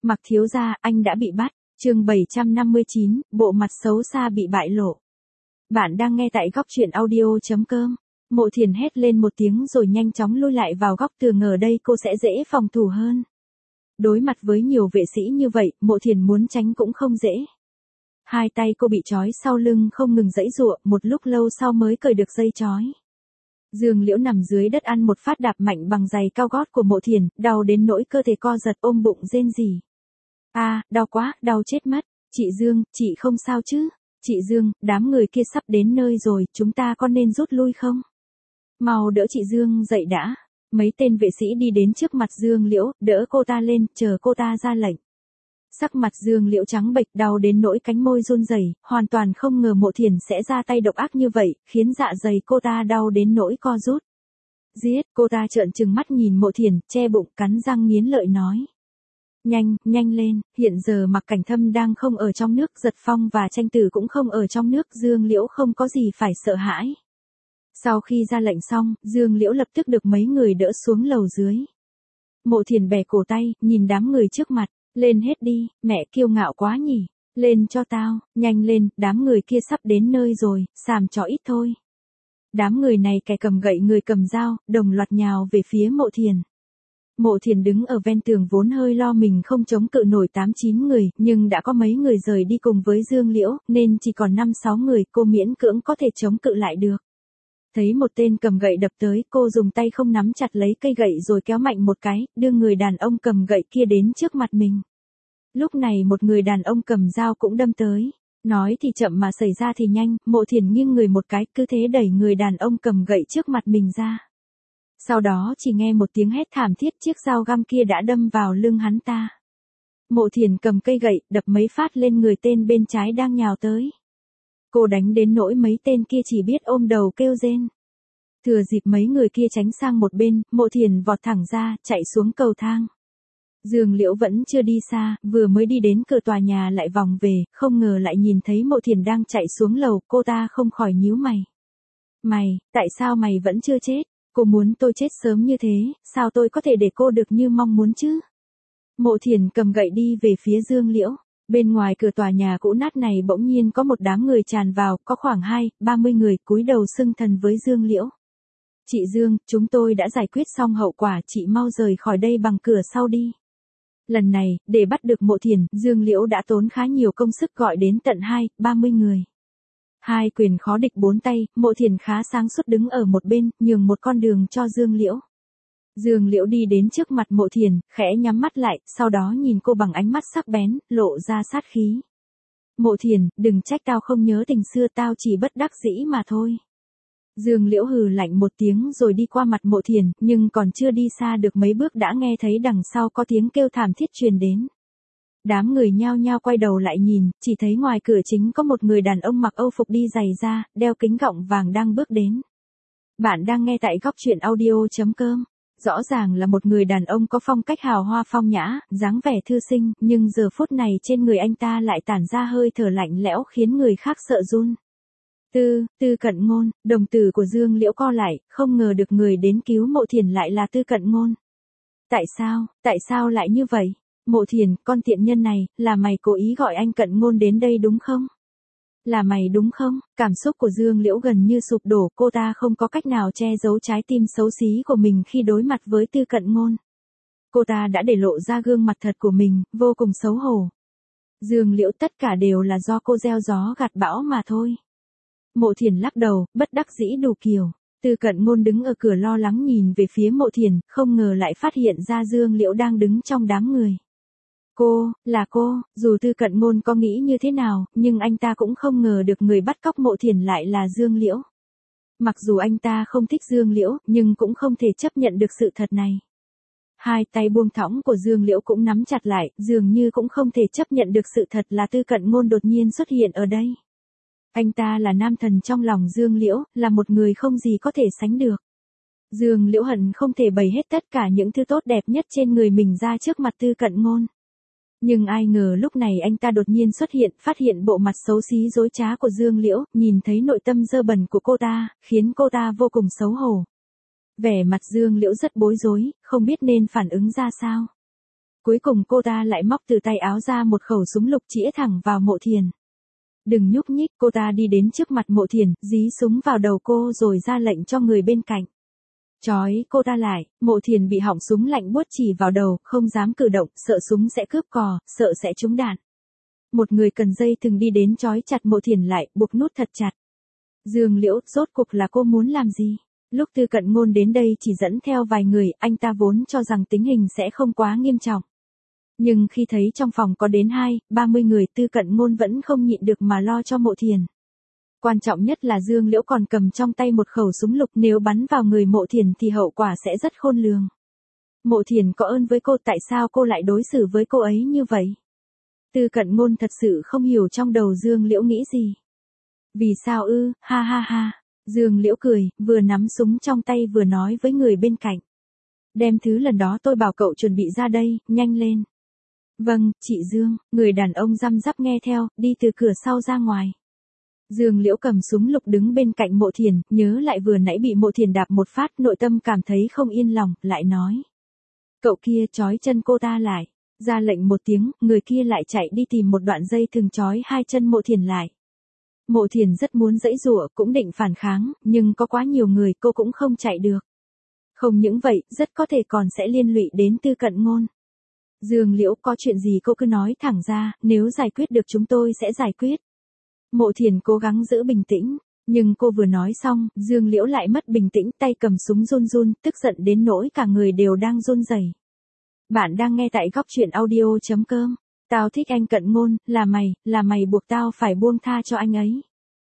Mặc thiếu gia, anh đã bị bắt. Chương 759, bộ mặt xấu xa bị bại lộ. Bạn đang nghe tại góc truyện audio.com. Mộ Thiền hét lên một tiếng rồi nhanh chóng lui lại vào góc tường, ngờ đây cô sẽ dễ phòng thủ hơn. Đối mặt với nhiều vệ sĩ như vậy, Mộ Thiền muốn tránh cũng không dễ. Hai tay cô bị trói sau lưng không ngừng giãy giụa, một lúc lâu sau mới cởi được dây trói. Dương Liễu nằm dưới đất ăn một phát đạp mạnh bằng giày cao gót của Mộ Thiền, đau đến nỗi cơ thể co giật, ôm bụng rên rỉ. Đau quá, đau chết mất. Chị Dương, chị không sao chứ? Chị Dương, đám người kia sắp đến nơi rồi, chúng ta có nên rút lui không? Mau đỡ chị Dương dậy đã. Mấy tên vệ sĩ đi đến trước mặt Dương Liễu, đỡ cô ta lên, chờ cô ta ra lệnh. Sắc mặt Dương Liễu trắng bệch, đau đến nỗi cánh môi run rẩy, hoàn toàn không ngờ Mộ Thiền sẽ ra tay độc ác như vậy, khiến dạ dày cô ta đau đến nỗi co rút. Giết, cô ta trợn trừng mắt nhìn Mộ Thiền, che bụng cắn răng nghiến lợi nói. Nhanh lên, hiện giờ Mạc Cảnh Thâm đang không ở trong nước, Giật Phong và Tranh Tử cũng không ở trong nước, Dương Liễu không có gì phải sợ hãi. Sau khi ra lệnh xong, Dương Liễu lập tức được mấy người đỡ xuống lầu dưới. Mộ Thiền bẻ cổ tay, nhìn đám người trước mặt, lên hết đi, mẹ kiêu ngạo quá nhỉ, lên cho tao, nhanh lên, đám người kia sắp đến nơi rồi, xàm cho ít thôi. Đám người này kẻ cầm gậy người cầm dao, đồng loạt nhào về phía Mộ Thiền. Mộ Thiền đứng ở ven tường vốn hơi lo mình không chống cự nổi 8-9 người, nhưng đã có mấy người rời đi cùng với Dương Liễu, nên chỉ còn 5-6 người, cô miễn cưỡng có thể chống cự lại được. Thấy một tên cầm gậy đập tới, cô dùng tay không nắm chặt lấy cây gậy rồi kéo mạnh một cái, đưa người đàn ông cầm gậy kia đến trước mặt mình. Lúc này một người đàn ông cầm dao cũng đâm tới. Nói thì chậm mà xảy ra thì nhanh, Mộ Thiền nghiêng người một cái, cứ thế đẩy người đàn ông cầm gậy trước mặt mình ra. Sau đó chỉ nghe một tiếng hét thảm thiết, chiếc dao găm kia đã đâm vào lưng hắn ta. Mộ Thiền cầm cây gậy, đập mấy phát lên người tên bên trái đang nhào tới. Cô đánh đến nỗi mấy tên kia chỉ biết ôm đầu kêu rên. Thừa dịp mấy người kia tránh sang một bên, Mộ Thiền vọt thẳng ra, chạy xuống cầu thang. Dương Liễu vẫn chưa đi xa, vừa mới đi đến cửa tòa nhà lại vòng về, không ngờ lại nhìn thấy Mộ Thiền đang chạy xuống lầu, cô ta không khỏi nhíu mày. Tại sao mày vẫn chưa chết? Cô muốn tôi chết sớm như thế, sao tôi có thể để cô được như mong muốn chứ? Mộ Thiền cầm gậy đi về phía Dương Liễu. Bên ngoài cửa tòa nhà cũ nát này bỗng nhiên có một đám người tràn vào, có khoảng 20-30 người cúi đầu xưng thần với Dương Liễu. Chị Dương, chúng tôi đã giải quyết xong hậu quả, chị mau rời khỏi đây bằng cửa sau đi. Lần này, để bắt được Mộ Thiền, Dương Liễu đã tốn khá nhiều công sức gọi đến tận 20-30 người. 2 quyền khó địch 4 tay, Mộ Thiền khá sáng suốt đứng ở một bên, nhường một con đường cho Dương Liễu. Dương Liễu đi đến trước mặt Mộ Thiền, khẽ nhắm mắt lại, sau đó nhìn cô bằng ánh mắt sắc bén, lộ ra sát khí. Mộ Thiền, đừng trách tao không nhớ tình xưa, tao chỉ bất đắc dĩ mà thôi. Dương Liễu hừ lạnh một tiếng rồi đi qua mặt Mộ Thiền, nhưng còn chưa đi xa được mấy bước đã nghe thấy đằng sau có tiếng kêu thảm thiết truyền đến. Đám người nhao nhao quay đầu lại nhìn, chỉ thấy ngoài cửa chính có một người đàn ông mặc âu phục đi giày da, đeo kính gọng vàng đang bước đến. Bạn đang nghe tại góc truyện audio.com. Rõ ràng là một người đàn ông có phong cách hào hoa phong nhã, dáng vẻ thư sinh, nhưng giờ phút này trên người anh ta lại tản ra hơi thở lạnh lẽo khiến người khác sợ run. Tư Cận Ngôn, đồng tử của Dương Liễu co lại, không ngờ được người đến cứu Mộ Thiền lại là Tư Cận Ngôn. Tại sao lại như vậy? Mộ Thiền, con tiện nhân này, là mày cố ý gọi anh Cận Ngôn đến đây đúng không? Là mày đúng không? Cảm xúc của Dương Liễu gần như sụp đổ, cô ta không có cách nào che giấu trái tim xấu xí của mình khi đối mặt với Tư Cận Ngôn. Cô ta đã để lộ ra gương mặt thật của mình, vô cùng xấu hổ. Dương Liễu, tất cả đều là do cô gieo gió gặt bão mà thôi. Mộ Thiền lắc đầu, bất đắc dĩ đủ kiểu. Tư Cận Ngôn đứng ở cửa lo lắng nhìn về phía Mộ Thiền, không ngờ lại phát hiện ra Dương Liễu đang đứng trong đám người. Là cô, dù Tư Cận Ngôn có nghĩ như thế nào, nhưng anh ta cũng không ngờ được người bắt cóc Mộ Thiền lại là Dương Liễu. Mặc dù anh ta không thích Dương Liễu, nhưng cũng không thể chấp nhận được sự thật này. Hai tay buông thõng của Dương Liễu cũng nắm chặt lại, dường như cũng không thể chấp nhận được sự thật là Tư Cận Ngôn đột nhiên xuất hiện ở đây. Anh ta là nam thần trong lòng Dương Liễu, là một người không gì có thể sánh được. Dương Liễu hận không thể bày hết tất cả những thứ tốt đẹp nhất trên người mình ra trước mặt Tư Cận Ngôn. Nhưng ai ngờ lúc này anh ta đột nhiên xuất hiện, phát hiện bộ mặt xấu xí dối trá của Dương Liễu, nhìn thấy nội tâm dơ bẩn của cô ta, khiến cô ta vô cùng xấu hổ. Vẻ mặt Dương Liễu rất bối rối, không biết nên phản ứng ra sao. Cuối cùng cô ta lại móc từ tay áo ra một khẩu súng lục chĩa thẳng vào Mộ Thiền. Đừng nhúc nhích, cô ta đi đến trước mặt Mộ Thiền, dí súng vào đầu cô rồi ra lệnh cho người bên cạnh. Chói cô ta lại, Mộ Thiền bị họng súng lạnh buốt chỉ vào đầu, không dám cử động, sợ súng sẽ cướp cò, sợ sẽ trúng đạn. Một người cần dây thừng đi đến chói chặt Mộ Thiền lại, buộc nút thật chặt. Dương Liễu, rốt cuộc là cô muốn làm gì? Lúc Tư Cận Ngôn đến đây chỉ dẫn theo vài người, anh ta vốn cho rằng tình hình sẽ không quá nghiêm trọng. Nhưng khi thấy trong phòng có đến 30 người, Tư Cận Ngôn vẫn không nhịn được mà lo cho Mộ Thiền. Quan trọng nhất là Dương Liễu còn cầm trong tay một khẩu súng lục, nếu bắn vào người Mộ Thiền thì hậu quả sẽ rất khôn lường. Mộ Thiền có ơn với cô, tại sao cô lại đối xử với cô ấy như vậy? Tư Cận Ngôn thật sự không hiểu trong đầu Dương Liễu nghĩ gì. Vì sao ư, ha ha ha. Dương Liễu cười, vừa nắm súng trong tay vừa nói với người bên cạnh. Đem thứ lần đó tôi bảo cậu chuẩn bị ra đây, nhanh lên. Vâng, chị Dương, người đàn ông răm rắp nghe theo, đi từ cửa sau ra ngoài. Dương Liễu cầm súng lục đứng bên cạnh Mộ Thiền, nhớ lại vừa nãy bị Mộ Thiền đạp một phát, nội tâm cảm thấy không yên lòng, lại nói. Cậu kia trói chân cô ta lại. Ra lệnh một tiếng, người kia lại chạy đi tìm một đoạn dây thừng trói hai chân Mộ Thiền lại. Mộ Thiền rất muốn giãy giụa, cũng định phản kháng, nhưng có quá nhiều người cô cũng không chạy được. Không những vậy, rất có thể còn sẽ liên lụy đến Tư Cận Ngôn. Dương Liễu, có chuyện gì cô cứ nói thẳng ra, nếu giải quyết được chúng tôi sẽ giải quyết. Mộ Thiền cố gắng giữ bình tĩnh, nhưng cô vừa nói xong, Dương Liễu lại mất bình tĩnh, tay cầm súng run run, tức giận đến nỗi cả người đều đang run rẩy. Bạn đang nghe tại góc truyện audio.com. Tao thích anh Cận Ngôn, là mày buộc tao phải buông tha cho anh ấy.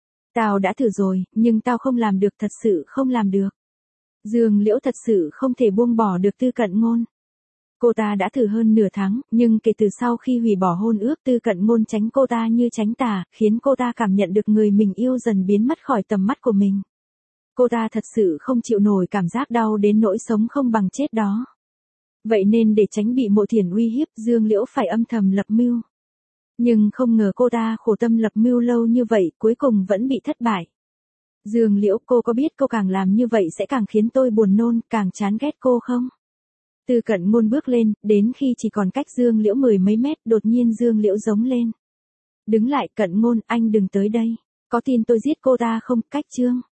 Tao đã thử rồi, nhưng tao không làm được, thật sự không làm được. Dương Liễu thật sự không thể buông bỏ được Tư Cận Ngôn. Cô ta đã thử hơn nửa tháng, nhưng kể từ sau khi hủy bỏ hôn ước, Tư Cận Ngôn tránh cô ta như tránh tà, khiến cô ta cảm nhận được người mình yêu dần biến mất khỏi tầm mắt của mình. Cô ta thật sự không chịu nổi cảm giác đau đến nỗi sống không bằng chết đó. Vậy nên để tránh bị Mộ Thiền uy hiếp, Dương Liễu phải âm thầm lập mưu. Nhưng không ngờ cô ta khổ tâm lập mưu lâu như vậy, cuối cùng vẫn bị thất bại. Dương Liễu, cô có biết cô càng làm như vậy sẽ càng khiến tôi buồn nôn, càng chán ghét cô không? Tư Cận Ngôn bước lên, đến khi chỉ còn cách Dương Liễu 10 mấy mét, đột nhiên Dương Liễu giống lên. Đứng lại, Cận Ngôn, anh đừng tới đây. Có tin tôi giết cô ta không? Cách Trương.